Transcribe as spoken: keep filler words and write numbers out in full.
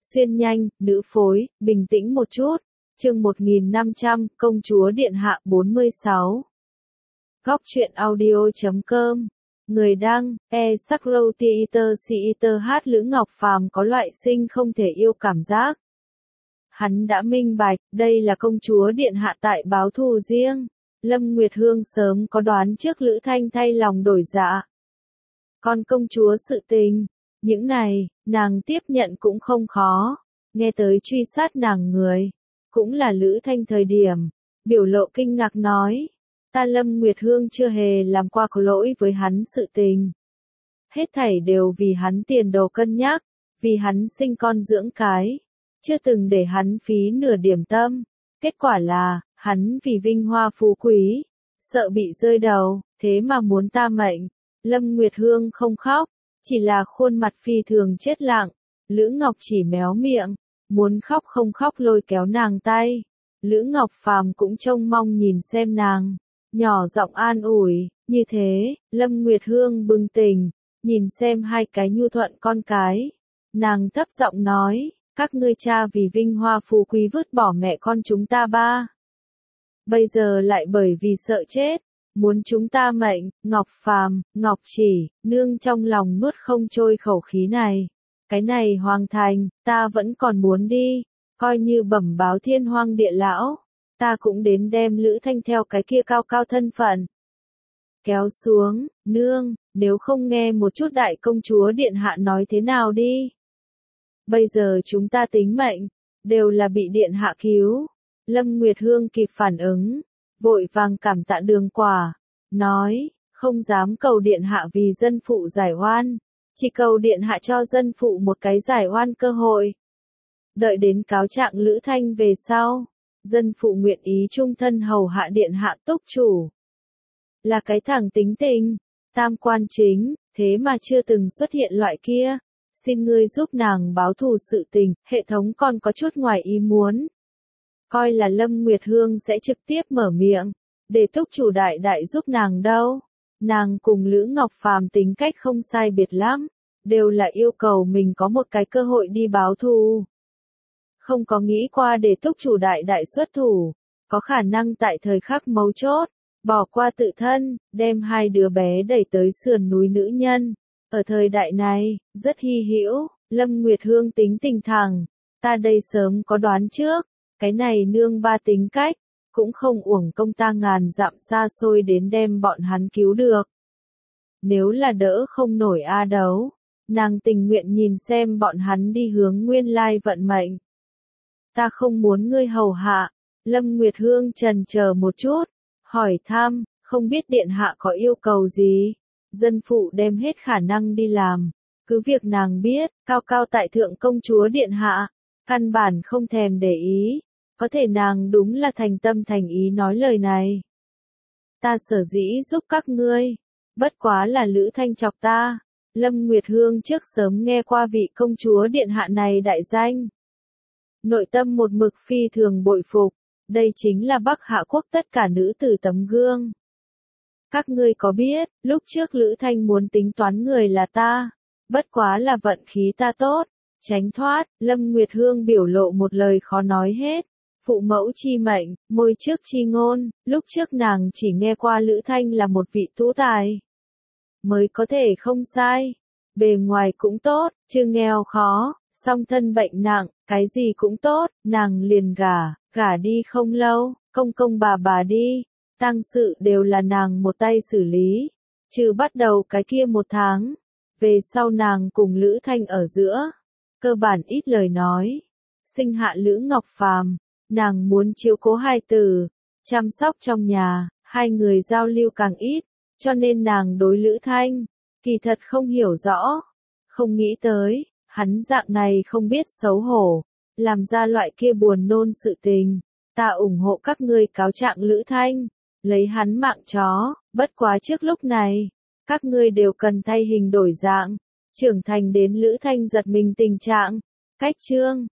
Xuyên nhanh, nữ phối, bình tĩnh một chút. Chương một nghìn năm trăm, Công chúa Điện Hạ bốn mươi sáu. Góc truyện audio chấm com. Người đăng, e Sakro Theater Theater hát Lữ Ngọc Phàm có loại sinh không thể yêu cảm giác. Hắn đã minh bạch, đây là công chúa Điện Hạ tại báo thù riêng. Lâm Nguyệt Hương sớm có đoán trước Lữ Thanh thay lòng đổi dạ. Còn công chúa sự tình, những này, nàng tiếp nhận cũng không khó. Nghe tới truy sát nàng người, cũng là Lữ Thanh thời điểm, biểu lộ kinh ngạc nói. Ta Lâm Nguyệt Hương chưa hề làm qua có lỗi với hắn sự tình. Hết thảy đều vì hắn tiền đồ cân nhắc, vì hắn sinh con dưỡng cái, chưa từng để hắn phí nửa điểm tâm. Kết quả là, hắn vì vinh hoa phú quý, sợ bị rơi đầu, thế mà muốn ta mệnh. Lâm Nguyệt Hương không khóc, chỉ là khuôn mặt phi thường chết lặng. Lữ Ngọc chỉ méo miệng, muốn khóc không khóc lôi kéo nàng tay. Lữ Ngọc Phàm cũng trông mong nhìn xem nàng, nhỏ giọng an ủi, như thế, Lâm Nguyệt Hương bừng tỉnh, nhìn xem hai cái nhu thuận con cái. Nàng thấp giọng nói, các ngươi cha vì vinh hoa phú quý vứt bỏ mẹ con chúng ta ba. Bây giờ lại bởi vì sợ chết, muốn chúng ta mệnh. Ngọc Phàm, Ngọc Chỉ, nương trong lòng nuốt không trôi khẩu khí này. Cái này Hoàng Thành, ta vẫn còn muốn đi, coi như bẩm báo Thiên Hoang Địa Lão, ta cũng đến đem Lữ Thanh theo cái kia cao cao thân phận kéo xuống. Nương, nếu không nghe một chút đại công chúa Điện Hạ nói thế nào đi. Bây giờ chúng ta tính mệnh, đều là bị Điện Hạ cứu. Lâm Nguyệt Hương kịp phản ứng, vội vàng cảm tạ Đường Quả, nói, không dám cầu Điện Hạ vì dân phụ giải oan, chỉ cầu Điện Hạ cho dân phụ một cái giải oan cơ hội. Đợi đến cáo trạng Lữ Thanh về sau, dân phụ nguyện ý trung thân hầu hạ Điện Hạ túc chủ. Là cái thằng tính tình, tam quan chính, thế mà chưa từng xuất hiện loại kia. Xin ngươi giúp nàng báo thù sự tình, hệ thống còn có chút ngoài ý muốn. Coi là Lâm Nguyệt Hương sẽ trực tiếp mở miệng, để túc chủ đại đại giúp nàng đâu. Nàng cùng Lữ Ngọc Phàm tính cách không sai biệt lắm, đều là yêu cầu mình có một cái cơ hội đi báo thù. Không có nghĩ qua để túc chủ đại đại xuất thủ, có khả năng tại thời khắc mấu chốt, bỏ qua tự thân, đem hai đứa bé đẩy tới sườn núi nữ nhân. Ở thời đại này, rất hy hữu. Lâm Nguyệt Hương tính tình thẳng, ta đây sớm có đoán trước, cái này nương ba tính cách, cũng không uổng công ta ngàn dặm xa xôi đến đem bọn hắn cứu được. Nếu là đỡ không nổi a đấu, nàng tình nguyện nhìn xem bọn hắn đi hướng nguyên lai vận mệnh. Ta không muốn ngươi hầu hạ. Lâm Nguyệt Hương chần chờ một chút, hỏi thăm, không biết Điện Hạ có yêu cầu gì. Dân phụ đem hết khả năng đi làm, cứ việc nàng biết, cao cao tại thượng công chúa Điện Hạ, căn bản không thèm để ý, có thể nàng đúng là thành tâm thành ý nói lời này. Ta sở dĩ giúp các ngươi, bất quá là Lữ Thanh chọc ta. Lâm Nguyệt Hương trước sớm nghe qua vị công chúa Điện Hạ này đại danh. Nội tâm một mực phi thường bội phục, đây chính là Bắc Hạ Quốc tất cả nữ tử tấm gương. Các ngươi có biết, lúc trước Lữ Thanh muốn tính toán người là ta, bất quá là vận khí ta tốt, tránh thoát. Lâm Nguyệt Hương biểu lộ một lời khó nói hết. Phụ mẫu chi mệnh, môi trước chi ngôn, lúc trước nàng chỉ nghe qua Lữ Thanh là một vị tú tài. Mới có thể không sai, bề ngoài cũng tốt, chưa nghèo khó, song thân bệnh nặng, cái gì cũng tốt, nàng liền gả, gả đi không lâu, công công bà bà đi. Tang sự đều là nàng một tay xử lý, trừ bắt đầu cái kia một tháng, về sau nàng cùng Lữ Thanh ở giữa, cơ bản ít lời nói. Sinh hạ Lữ Ngọc Phàm, nàng muốn chiếu cố hai tử, chăm sóc trong nhà, hai người giao lưu càng ít, cho nên nàng đối Lữ Thanh, kỳ thật không hiểu rõ, không nghĩ tới, hắn dạng này không biết xấu hổ, làm ra loại kia buồn nôn sự tình. Ta ủng hộ các ngươi cáo trạng Lữ Thanh, lấy hắn mạng chó, bất quá trước lúc này, các ngươi đều cần thay hình đổi dạng, trưởng thành đến Lữ Thanh giật mình tình trạng. Cách chương